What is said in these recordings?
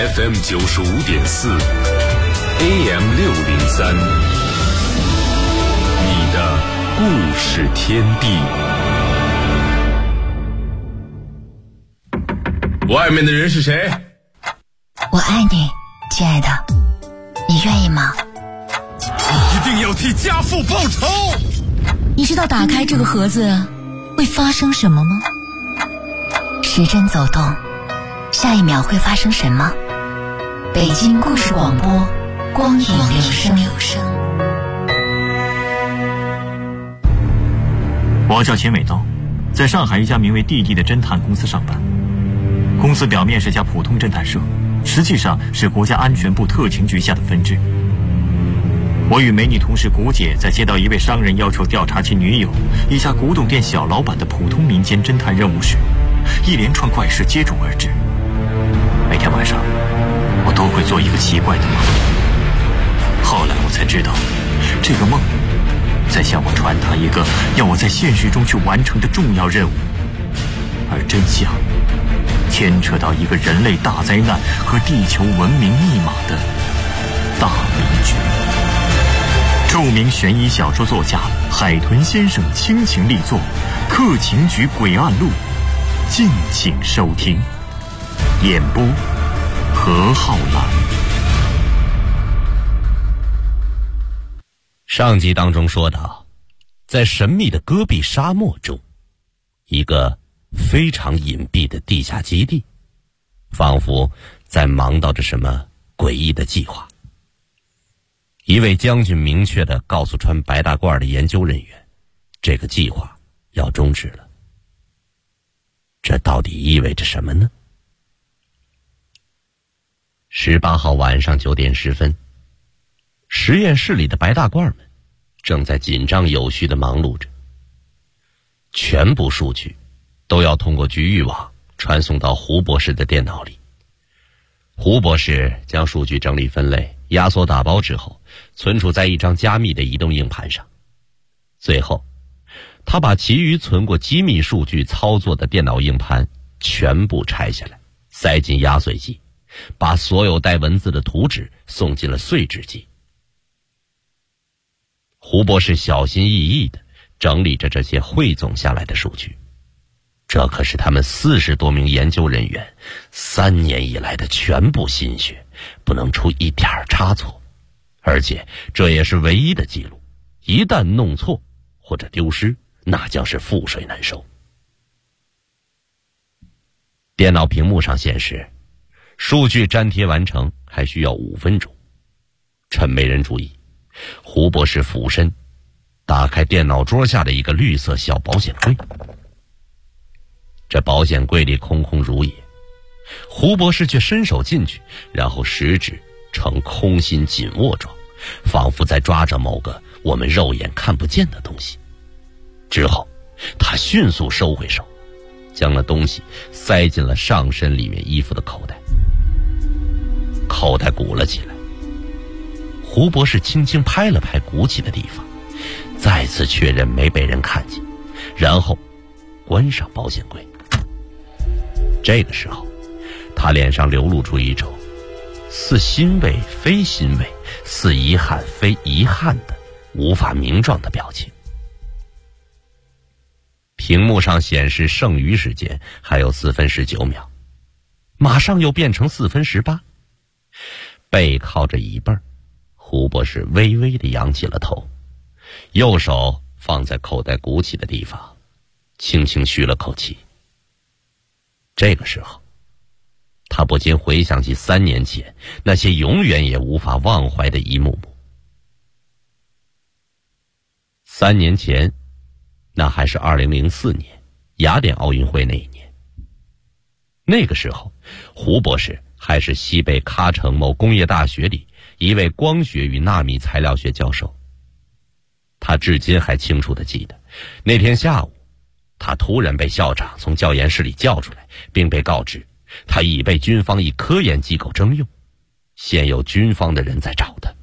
FM 95.4 AM 603，你的故事天地。外面的人是谁？ 我爱你，亲爱的，你愿意吗？ 一定要替家父报仇！ 你知道打开这个盒子会发生什么吗？时针走动，下一秒会发生什么？北京故事广播，光影留声。 我叫钱伟道，在上海一家名为弟弟的侦探公司上班。公司表面是家普通侦探社，实际上是国家安全部特勤局下的分支。我与美女同事谷姐在接到一位商人要求调查其女友一家古董店小老板的普通民间侦探任务时，一连串怪事接踵而至。每天晚上我都会做一个奇怪的梦，后来我才知道，这个梦在向我传达一个要我在现实中去完成的重要任务，而真相牵扯到一个人类大灾难和地球文明密码的大迷局。著名悬疑小说作家海豚先生倾情力作《特勤局诡案录》，敬请收听。演播何浩然。 上集当中说到，在神秘的戈壁沙漠中，一个非常隐蔽的地下基地，仿佛在忙叨着什么诡异的计划。一位将军明确地告诉穿白大褂的研究人员，这个计划要终止了。这到底意味着什么呢？18号晚上9点10分，实验室里的白大褂们正在紧张有序地忙碌着，全部数据都要通过局域网传送到胡博士的电脑里。胡博士将数据整理分类，压缩打包之后，存储在一张加密的移动硬盘上。最后，他把其余存过机密数据操作的电脑硬盘全部拆下来，塞进压碎机，把所有带文字的图纸送进了碎纸机。胡博士小心翼翼地整理着这些汇总下来的数据，这可是他们40多名研究人员3年以来的全部心血，不能出一点差错，而且这也是唯一的记录，一旦弄错或者丢失，那将是覆水难收。电脑屏幕上显示，数据粘贴完成还需要5分钟。趁没人注意，胡博士俯身打开电脑桌下的一个绿色小保险柜。这保险柜里空空如也，胡博士却伸手进去，然后食指呈空心紧握状，仿佛在抓着某个我们肉眼看不见的东西。之后他迅速收回手，将那东西塞进了上身里面衣服的口袋。口袋鼓了起来，胡博士轻轻拍了拍鼓起的地方，再次确认没被人看见，然后关上保险柜。这个时候，他脸上流露出一种似欣慰非欣慰，似遗憾非遗憾的无法名状的表情。屏幕上显示剩余时间还有4分19秒，马上又变成4分18。背靠着椅背，胡博士微微地扬起了头，右手放在口袋鼓起的地方，轻轻吁了口气。这个时候，他不禁回想起3年前那些永远也无法忘怀的一幕幕。3年前，那还是2004年雅典奥运会那一年。那个时候，胡博士还是西北喀城某工业大学里一位光学与纳米材料学教授。他至今还清楚地记得，那天下午他突然被校长从教研室里叫出来，并被告知他已被军方以科研机构征用，现有军方的人在找他。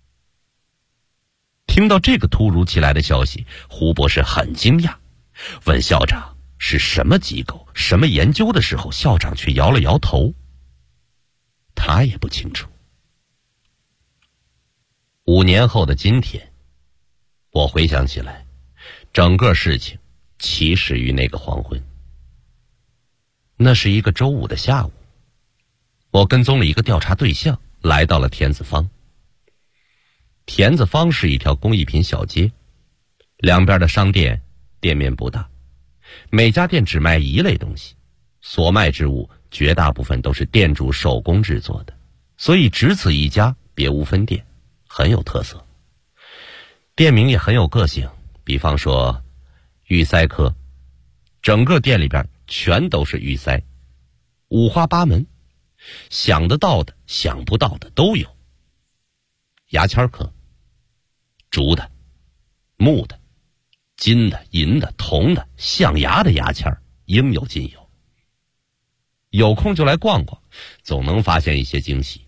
听到这个突如其来的消息，胡博士很惊讶，问校长是什么机构什么研究的时候，校长却摇了摇头。他他也不清楚。5年后的今天，我回想起来，整个事情起始于那个黄昏。那是一个周五的下午，我跟踪了一个调查对象，来到了田子坊。田子坊是一条工艺品小街，两边的商店店面不大，每家店只卖一类东西，所卖之物绝大部分都是店主手工制作的，所以只此一家，别无分店，很有特色。店名也很有个性，比方说玉塞科，整个店里边全都是玉塞，五花八门，想得到的想不到的都有。牙签科，竹的、木的、金的、银的、铜的、象牙的牙签应有尽有。有空就来逛逛，总能发现一些惊喜。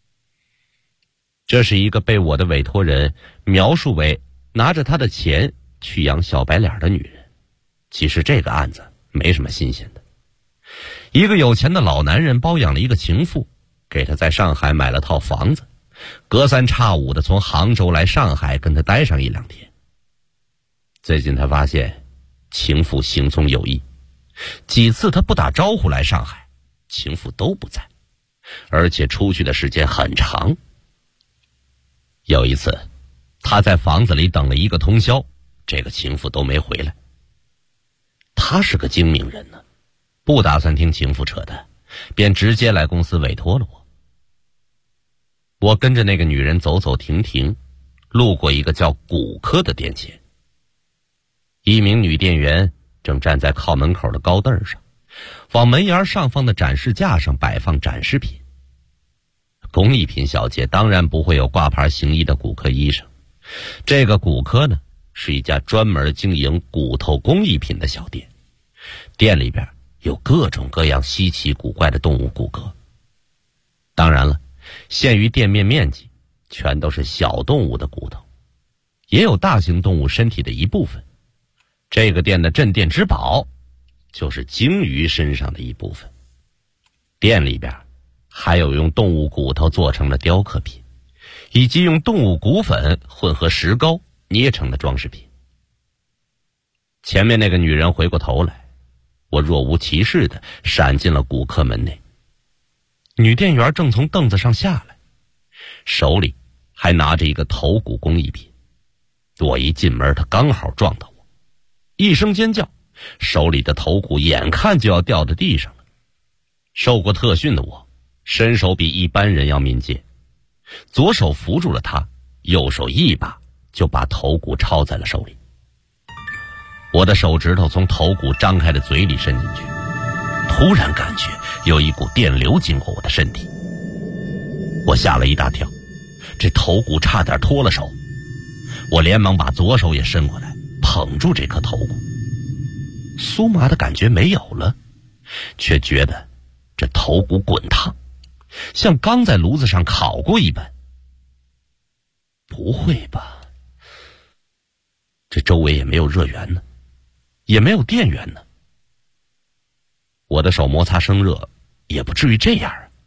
这是一个被我的委托人描述为拿着他的钱去养小白脸的女人。其实这个案子没什么新鲜的。一个有钱的老男人包养了一个情妇，给他在上海买了套房子，隔三差五的从杭州来上海跟他待上1-2天。最近他发现情妇行踪有异，几次他不打招呼来上海，情妇都不在，而且出去的时间很长。有一次他在房子里等了1个通宵，这个情妇都没回来。他是个精明人呢，不打算听情妇扯淡，便直接来公司委托了我。我跟着那个女人走走停停，路过一个叫骨科的店前，一名女店员正站在靠门口的高凳上，往门沿上方的展示架上摆放展示品。工艺品小街当然不会有挂牌行医的骨科医生，这个骨科呢，是一家专门经营骨头工艺品的小店，店里边有各种各样稀奇古怪的动物骨骼。当然了，限于店面面积，全都是小动物的骨头，也有大型动物身体的一部分。这个店的镇店之宝就是鲸鱼身上的一部分。店里边还有用动物骨头做成的雕刻品，以及用动物骨粉混合石膏捏成的装饰品。前面那个女人回过头来，我若无其事地闪进了骨科门内。女店员正从凳子上下来，手里还拿着一个头骨工艺品。我一进门，她刚好撞到我，一声尖叫，手里的头骨眼看就要掉到地上了。受过特训的我，身手比一般人要敏捷，左手扶住了她，右手一把就把头骨抄在了手里。我的手指头从头骨张开的嘴里伸进去，突然感觉有一股电流经过我的身体，我吓了一大跳，这头骨差点脱了手。我连忙把左手也伸过来，捧住这颗头骨。酥麻的感觉没有了，却觉得这头骨滚烫，像刚在炉子上烤过一般。不会吧，这周围也没有热源呢，也没有电源呢，我的手摩擦生热也不至于这样啊。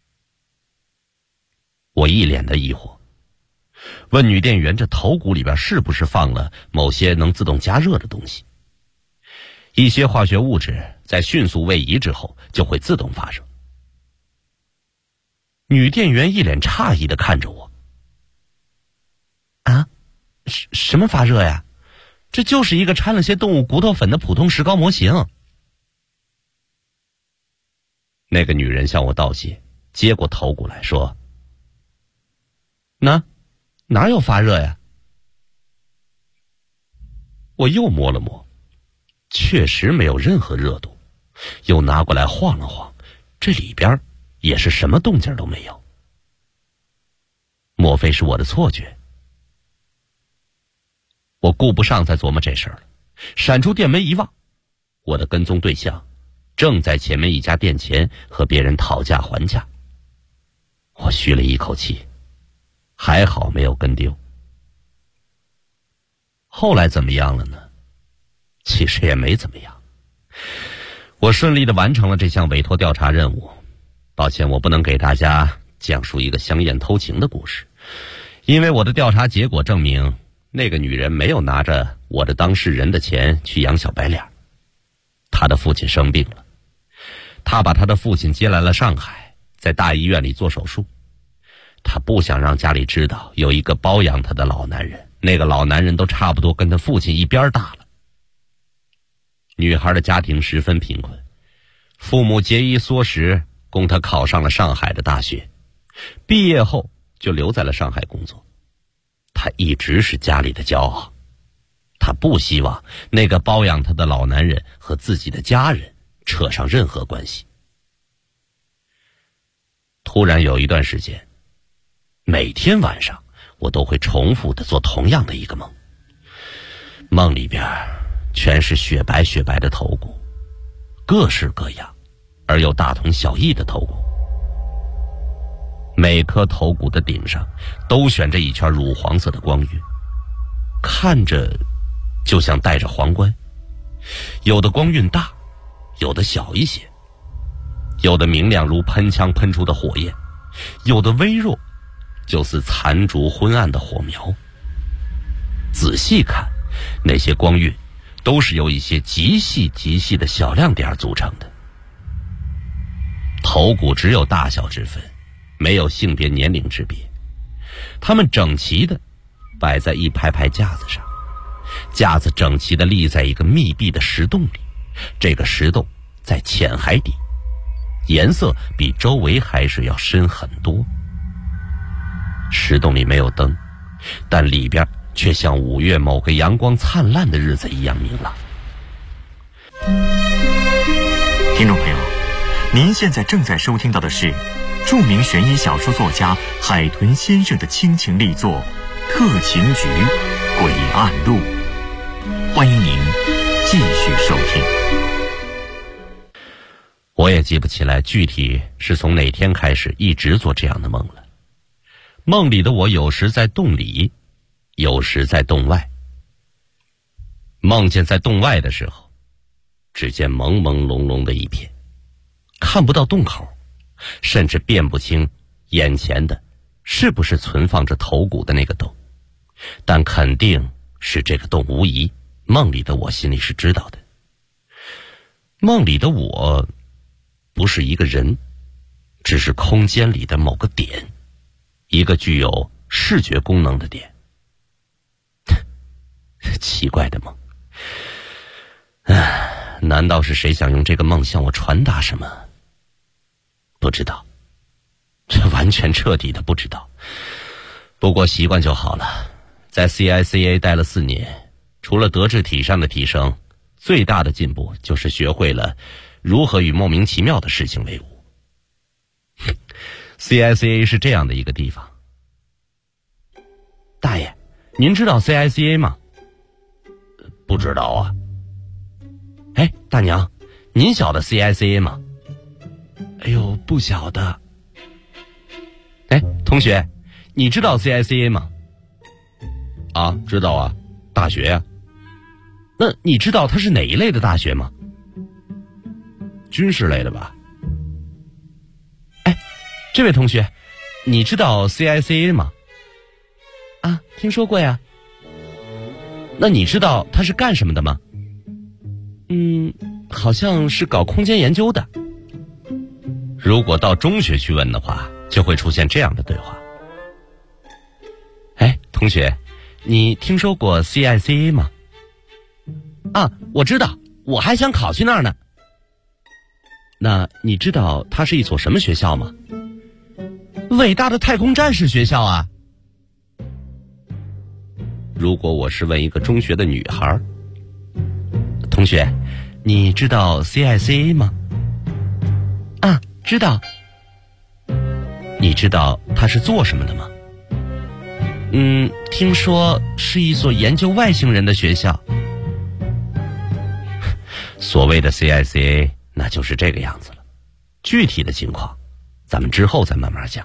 我一脸的疑惑，问女店员这头骨里边是不是放了某些能自动加热的东西，一些化学物质在迅速位移之后就会自动发热。女店员一脸诧异地看着我，啊，什么发热呀？这就是一个掺了些动物骨头粉的普通石膏模型。那个女人向我道谢，接过头骨来说，哪有发热呀？我又摸了摸，确实没有任何热度，又拿过来晃了晃，这里边也是什么动静都没有。莫非是我的错觉？我顾不上再琢磨这事儿了，闪出店门一望，我的跟踪对象正在前面一家店前和别人讨价还价。我吁了一口气，还好没有跟丢。后来怎么样了呢？其实也没怎么样。我顺利地完成了这项委托调查任务， 抱歉，我不能给大家讲述一个香艳偷情的故事，因为我的调查结果证明，那个女人没有拿着我的当事人的钱去养小白脸。她的父亲生病了，她把她的父亲接来了上海，在大医院里做手术。她不想让家里知道有一个包养她的老男人，那个老男人都差不多跟她父亲一边大了。女孩的家庭十分贫困，父母节衣缩食，供她考上了上海的大学，毕业后就留在了上海工作。她一直是家里的骄傲，她不希望那个包养她的老男人和自己的家人扯上任何关系。突然有一段时间，每天晚上我都会重复地做同样的一个梦，梦里边全是雪白雪白的头骨，各式各样而又大同小异的头骨。每颗头骨的顶上都悬着一圈乳黄色的光晕，看着就像戴着皇冠。有的光晕大，有的小一些，有的明亮如喷枪喷出的火焰，有的微弱，就似残烛昏暗的火苗。仔细看，那些光晕都是由一些极细极细的小亮点组成的。头骨只有大小之分，没有性别年龄之别，它们整齐地摆在一排排架子上，架子整齐地立在一个密闭的石洞里，这个石洞在浅海底，颜色比周围海水要深很多。石洞里没有灯，但里边却像5月某个阳光灿烂的日子一样明朗。 听众朋友，您现在正在收听到的是著名悬疑小说作家海豚先生的倾情力作《特勤局诡案录》，欢迎您继续收听。 我也记不起来具体是从哪天开始一直做这样的梦了。梦里的我有时在洞里，有时在洞外。梦见在洞外的时候，只见朦朦胧胧的一片，看不到洞口，甚至辨不清眼前的是不是存放着头骨的那个洞，但肯定是这个洞无疑，梦里的我心里是知道的。梦里的我不是一个人，只是空间里的某个点，一个具有视觉功能的点。奇怪的梦，难道是谁想用这个梦向我传达什么？不知道，这完全彻底的不知道。不过习惯就好了。在 CICA 待了4年，除了德智体上的提升，最大的进步就是学会了如何与莫名其妙的事情为伍。CICA 是这样的一个地方。大爷，您知道 CICA 吗？不知道啊。哎，大娘，您晓得 CICA 吗？哎呦，不晓得。哎，同学，你知道 CICA 吗？啊，知道啊，大学呀。那你知道它是哪一类的大学吗？军事类的吧。哎，这位同学，你知道 CICA 吗？啊，听说过呀。那你知道它是干什么的吗？好像是搞空间研究的。如果到中学去问的话，就会出现这样的对话。哎，同学，你听说过 CICA 吗？啊，我知道，我还想考去那儿呢。那你知道它是一所什么学校吗？伟大的太空战士学校啊。如果我是问一个中学的女孩，同学，你知道 CICA 吗？啊，知道。你知道它是做什么的吗？听说是一所研究外星人的学校。所谓的 CICA 那就是这个样子了，具体的情况咱们之后再慢慢讲。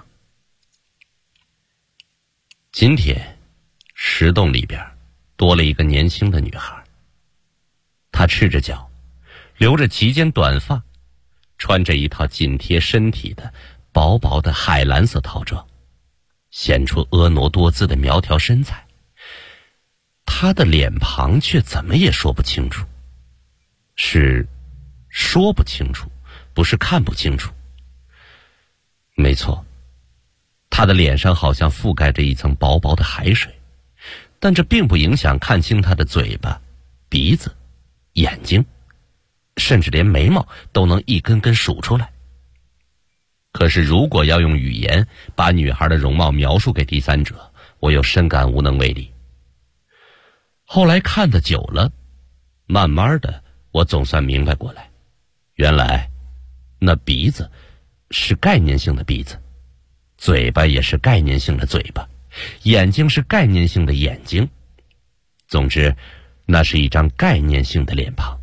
今天石洞里边多了一个年轻的女孩，她赤着脚，留着齐肩短发， 穿着一套紧贴身体的薄薄的海蓝色套装，显出婀娜多姿的苗条身材。她的脸庞却怎么也说不清楚，是说不清楚，不是看不清楚。没错，她的脸上好像覆盖着一层薄薄的海水，但这并不影响看清她的嘴巴、鼻子、眼睛，甚至连眉毛都能一根根数出来。可是如果要用语言把女孩的容貌描述给第三者，我又深感无能为力。后来看得久了，慢慢的我总算明白过来，原来那鼻子是概念性的鼻子，嘴巴也是概念性的嘴巴，眼睛是概念性的眼睛。总之，那是一张概念性的脸庞。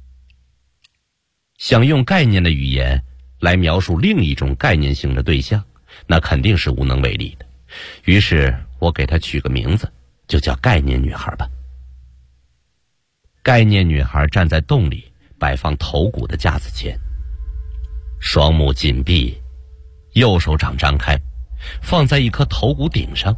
想用概念的语言来描述另一种概念性的对象，那肯定是无能为力的。于是我给她取个名字，就叫概念女孩吧。概念女孩站在洞里摆放头骨的架子前，双目紧闭，右手掌张开，放在一颗头骨顶上。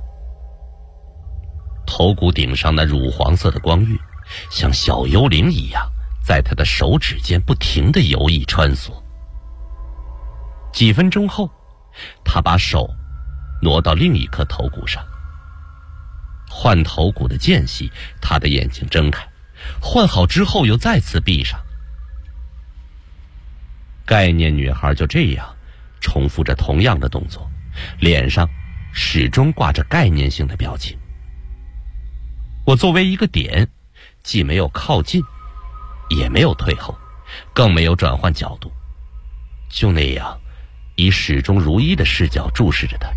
头骨顶上那乳黄色的光晕，像小幽灵一样在她的手指间不停地游弋穿梭。几分钟后，她把手挪到另一颗头骨上，换头骨的间隙，她的眼睛睁开，换好之后又再次闭上。概念女孩就这样重复着同样的动作，脸上始终挂着概念性的表情。我作为一个点，既没有靠近，也没有退后，更没有转换角度，就那样以始终如一的视角注视着她。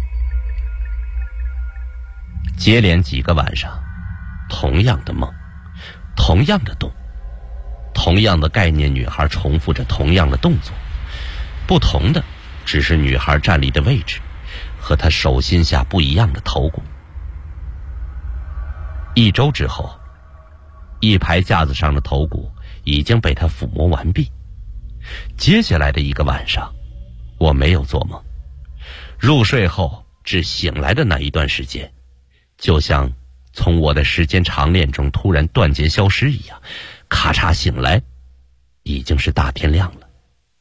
接连几个晚上，同样的梦，同样的动，同样的概念女孩重复着同样的动作，不同的只是女孩站立的位置和她手心下不一样的头骨。1周之后，一排架子上的头骨已经被她抚摸完毕。接下来的一个晚上，我没有做梦，入睡后至醒来的那一段时间，就像从我的时间长链中突然断节消失一样，咔嚓醒来，已经是大天亮了。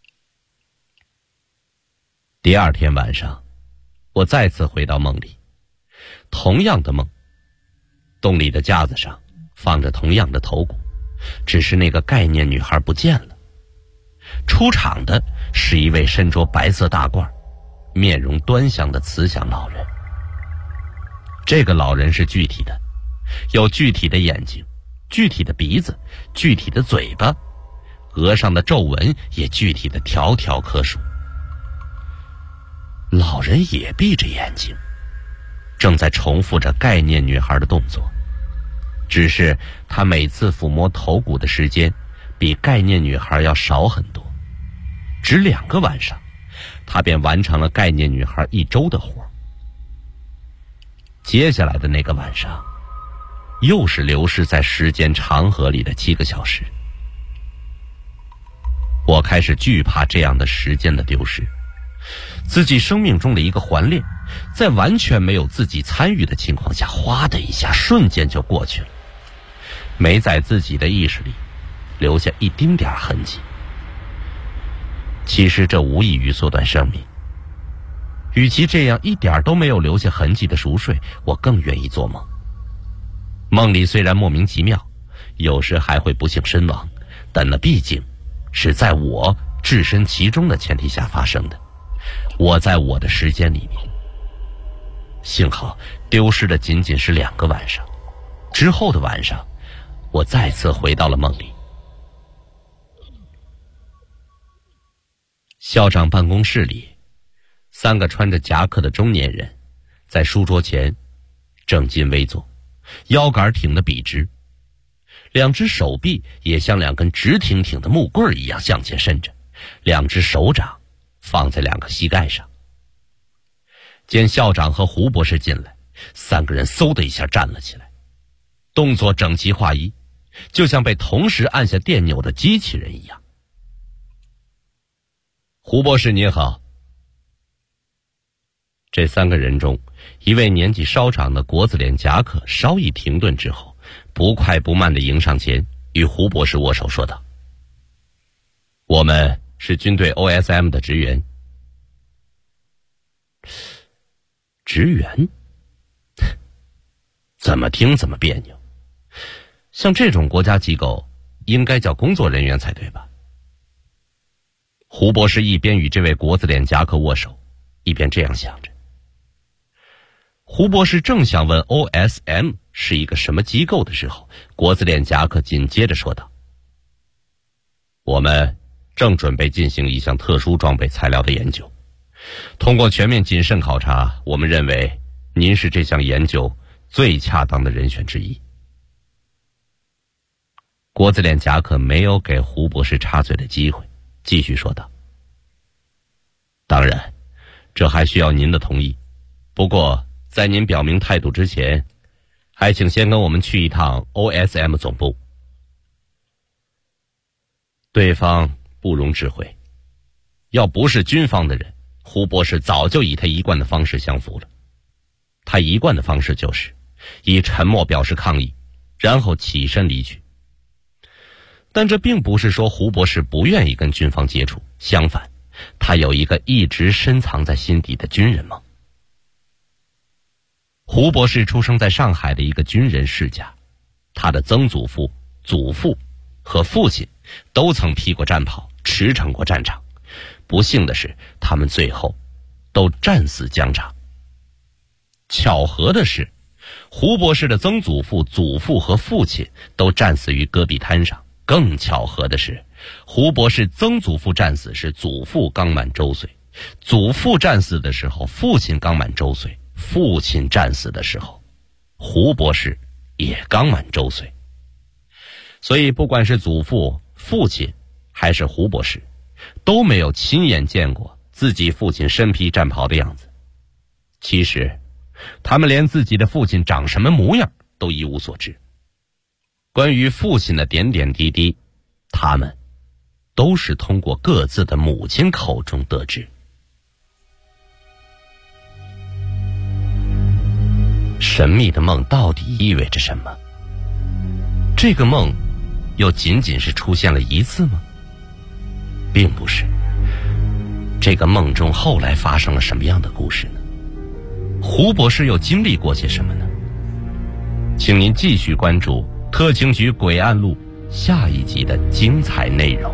第二天晚上，我再次回到梦里，同样的梦，洞里的架子上放着同样的头骨，只是那个概念女孩不见了。出场的是一位身着白色大褂、面容端详的慈祥老人。这个老人是具体的，有具体的眼睛，具体的鼻子，具体的嘴巴，额上的皱纹也具体的条条可数。老人也闭着眼睛，正在重复着概念女孩的动作，只是他每次抚摸头骨的时间比概念女孩要少很多，只2个晚上，他便完成了概念女孩1周的活。接下来的那个晚上，又是流逝在时间长河里的7个小时。我开始惧怕这样的时间的丢失，自己生命中的一个环链，在完全没有自己参与的情况下，哗的一下瞬间就过去了，没在自己的意识里留下一丁点痕迹。其实这无异于缩短生命，与其这样一点都没有留下痕迹的熟睡，我更愿意做梦。梦里虽然莫名其妙，有时还会不幸身亡，但那毕竟是在我置身其中的前提下发生的，我在我的时间里面。幸好丢失的仅仅是2个晚上，之后的晚上，我再次回到了梦里。校长办公室里，3个穿着夹克的中年人在书桌前正襟危坐，腰杆挺得笔直，2只手臂也像2根直挺挺的木棍一样向前伸着，2只手掌放在2个膝盖上。见校长和胡博士进来，3个人嗖的一下站了起来，动作整齐划一，就像被同时按下电钮的机器人一样。 胡博士您好。这3个人中，一位年纪稍长的国字脸夹克稍一停顿之后，不快不慢地迎上前，与胡博士握手说道：我们是军队 OSM 的职员。职员？怎么听怎么别扭。像这种国家机构，应该叫工作人员才对吧？胡博士一边与这位国字脸夹克握手，一边这样想着。胡博士正想问 OSM 是一个什么机构的时候，国字脸夹克紧接着说道：我们正准备进行一项特殊装备材料的研究，通过全面谨慎考察，我们认为您是这项研究最恰当的人选之一。国字脸夹克没有给胡博士插嘴的机会，继续说道：当然，这还需要您的同意，不过在您表明态度之前，还请先跟我们去一趟 OSM 总部。对方不容置喙，要不是军方的人，胡博士早就以他一贯的方式降服了。他一贯的方式就是以沉默表示抗议，然后起身离去。但这并不是说胡博士不愿意跟军方接触，相反，他有一个一直深藏在心底的军人梦。胡博士出生在上海的一个军人世家，他的曾祖父、祖父和父亲都曾披过战袍，驰骋过战场。不幸的是，他们最后都战死疆场。巧合的是，胡博士的曾祖父、祖父和父亲都战死于戈壁滩上。更巧合的是，胡博士曾祖父战死时，祖父刚满周岁；祖父战死的时候，父亲刚满周岁；父亲战死的时候，胡博士也刚满周岁。所以不管是祖父、父亲还是胡博士，都没有亲眼见过自己父亲身披战袍的样子。其实他们连自己的父亲长什么模样都一无所知。关于父亲的点点滴滴，他们都是通过各自的母亲口中得知。神秘的梦到底意味着什么？这个梦又仅仅是出现了一次吗？并不是。这个梦中后来发生了什么样的故事呢？胡博士又经历过些什么呢？请您继续关注特情局诡案录下一集的精彩内容。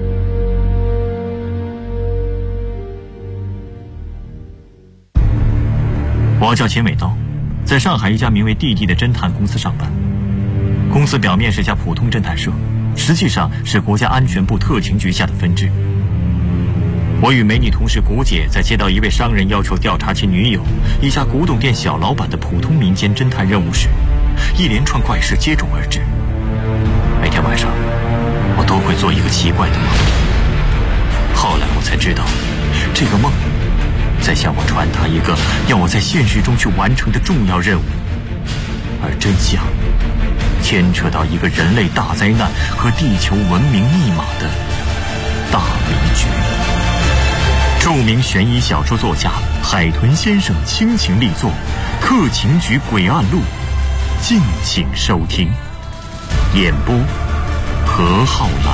我叫钱伟刀，在上海一家名为弟弟的侦探公司上班。公司表面是家普通侦探社，实际上是国家安全部特情局下的分支。我与美女同事古姐在接到一位商人要求调查其女友一家古董店小老板的普通民间侦探任务时，一连串怪事接踵而至。每天晚上我都会做一个奇怪的梦，后来我才知道，这个梦在向我传达一个要我在现实中去完成的重要任务，而真相牵扯到一个人类大灾难和地球文明密码的大迷局。著名悬疑小说作家海豚先生倾情力作《特情局诡案录》，敬请收听。演播何浩然。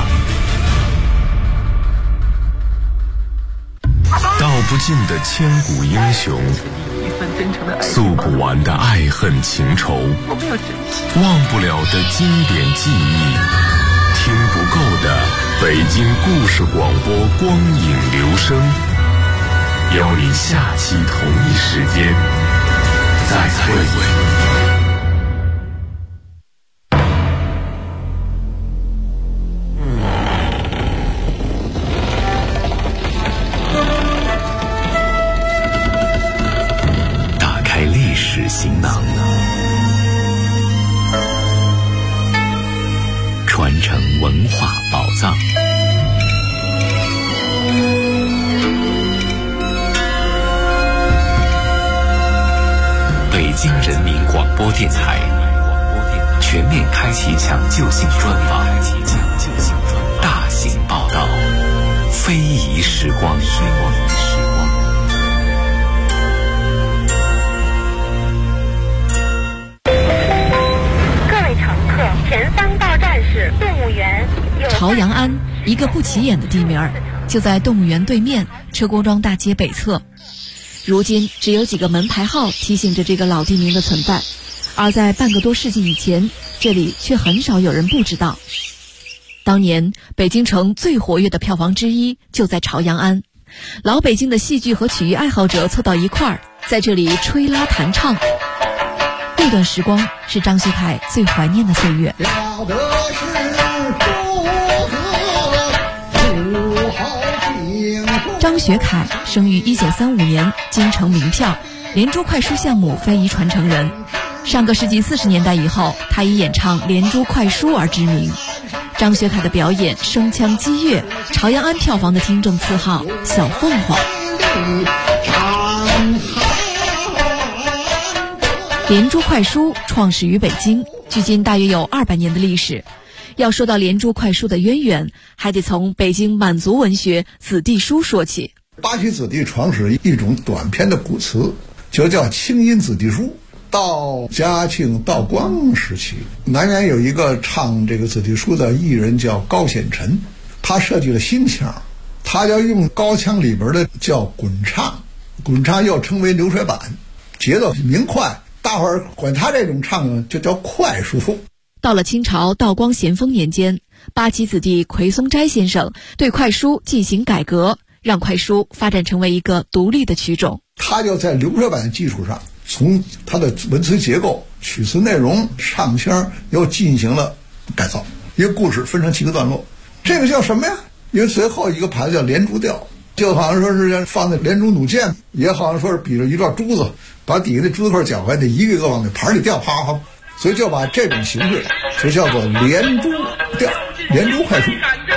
道不尽的千古英雄，诉不完的爱恨情仇，忘不了的经典记忆，听不够的北京故事广播光影留声。邀你下期同一时间再会。打开历史行囊，传承文化宝藏。北京人民广播电台全面开启抢救性专访，大型报道。 非遗时光。 各位乘客，前方到站是动物园。 朝阳庵，一个不起眼的地名，就在动物园对面车公庄大街北侧。如今只有几个门牌号提醒着这个老地名的存在，而在半个多世纪以前，这里却很少有人不知道。当年北京城最活跃的票房之一就在朝阳庵，老北京的戏剧和曲艺爱好者凑到一块儿，在这里吹拉弹唱。那段时光是张学凯最怀念的岁月。张学凯生于1935年，京城名票，连珠快书项目非遗传承人。上个世纪40年代以后，他以演唱连珠快书而知名。张学凯的表演声腔激越，朝阳庵票房的听众赐号小凤凰。连珠快书创始于北京，距今大约有200年的历史。要说到连珠快书的渊源，还得从北京满族文学子弟书说起。 八旗子弟创始一种短篇的古词，就叫清音子弟书。到嘉庆、道光时期，南园有一个唱这个子弟书的艺人叫高显臣，他设计了新腔，他要用高腔里边的叫滚唱，滚唱又称为流水板，节奏明快，大伙儿管他这种唱呢就叫快书。 到了清朝道光咸丰年间，八旗子弟奎松斋先生对快书进行改革，让快书发展成为一个独立的曲种。 他就在流水板的基础上，从他的文词结构、曲词内容、唱腔又进行了改造。一个故事分成7个段落，这个叫什么呀？因为随后一个牌子叫连珠调，就好像说是放在连珠弩箭，也好像说是比着一段珠子，把底下的珠子块搅开，得一个一个往那盘里掉，啪啪，所以就把这种形式就叫做连珠调、连珠快书。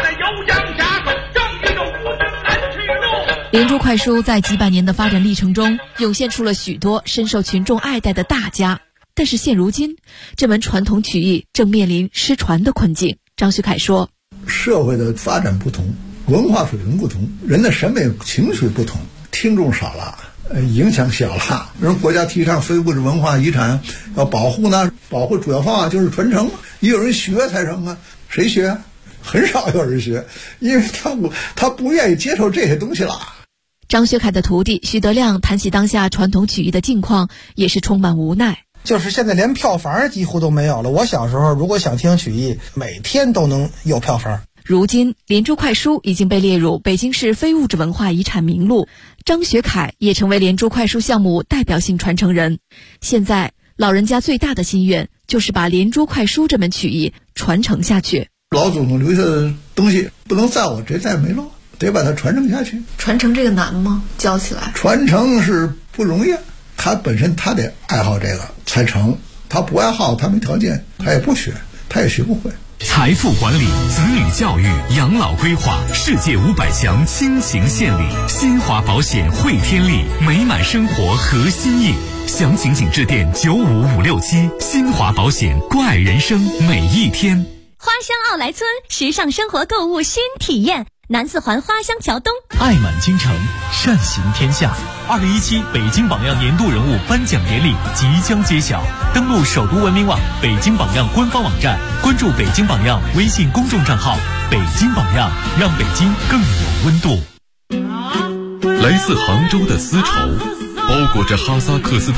连珠快书在几百年的发展历程中，涌现出了许多深受群众爱戴的大家。但是现如今，这门传统曲艺正面临失传的困境。张学凯说， 社会的发展不同，文化水平不同，人的审美情绪不同，听众少了，影响小了。人国家提倡非物质文化遗产要保护呢，保护主要方法就是传承，也有人学才成啊。谁学？很少有人学，因为他不愿意接受这些东西了。 张学凯的徒弟徐德亮谈起当下传统曲艺的境况，也是充满无奈。 就是现在连票房几乎都没有了。我小时候如果想听曲艺，每天都能有票房。 如今连珠快书已经被列入北京市非物质文化遗产名录，张学凯也成为连珠快书项目代表性传承人。现在老人家最大的心愿就是把连珠快书这门曲艺传承下去。 老祖宗留下的东西不能在我这代没落，得把它传承下去。 传承这个难吗？教起来传承是不容易，他本身他得爱好这个才成，他不爱好，他没条件，他也不学，他也学不会。 财富管理、子女教育、养老规划，世界500强倾情献礼，新华保险汇天利，美满生活核心印。详情请致电95567，新华保险，关爱人生每一天。 花乡奥莱村，时尚生活购物新体验。南四环花乡桥东， 爱满京城，善行天下。2017北京榜样年度人物颁奖典礼即将揭晓，登录首都文明网、北京榜样官方网站，关注北京榜样微信公众账号，北京榜样，让北京更有温度。 来自杭州的丝绸，包裹着哈萨克斯坦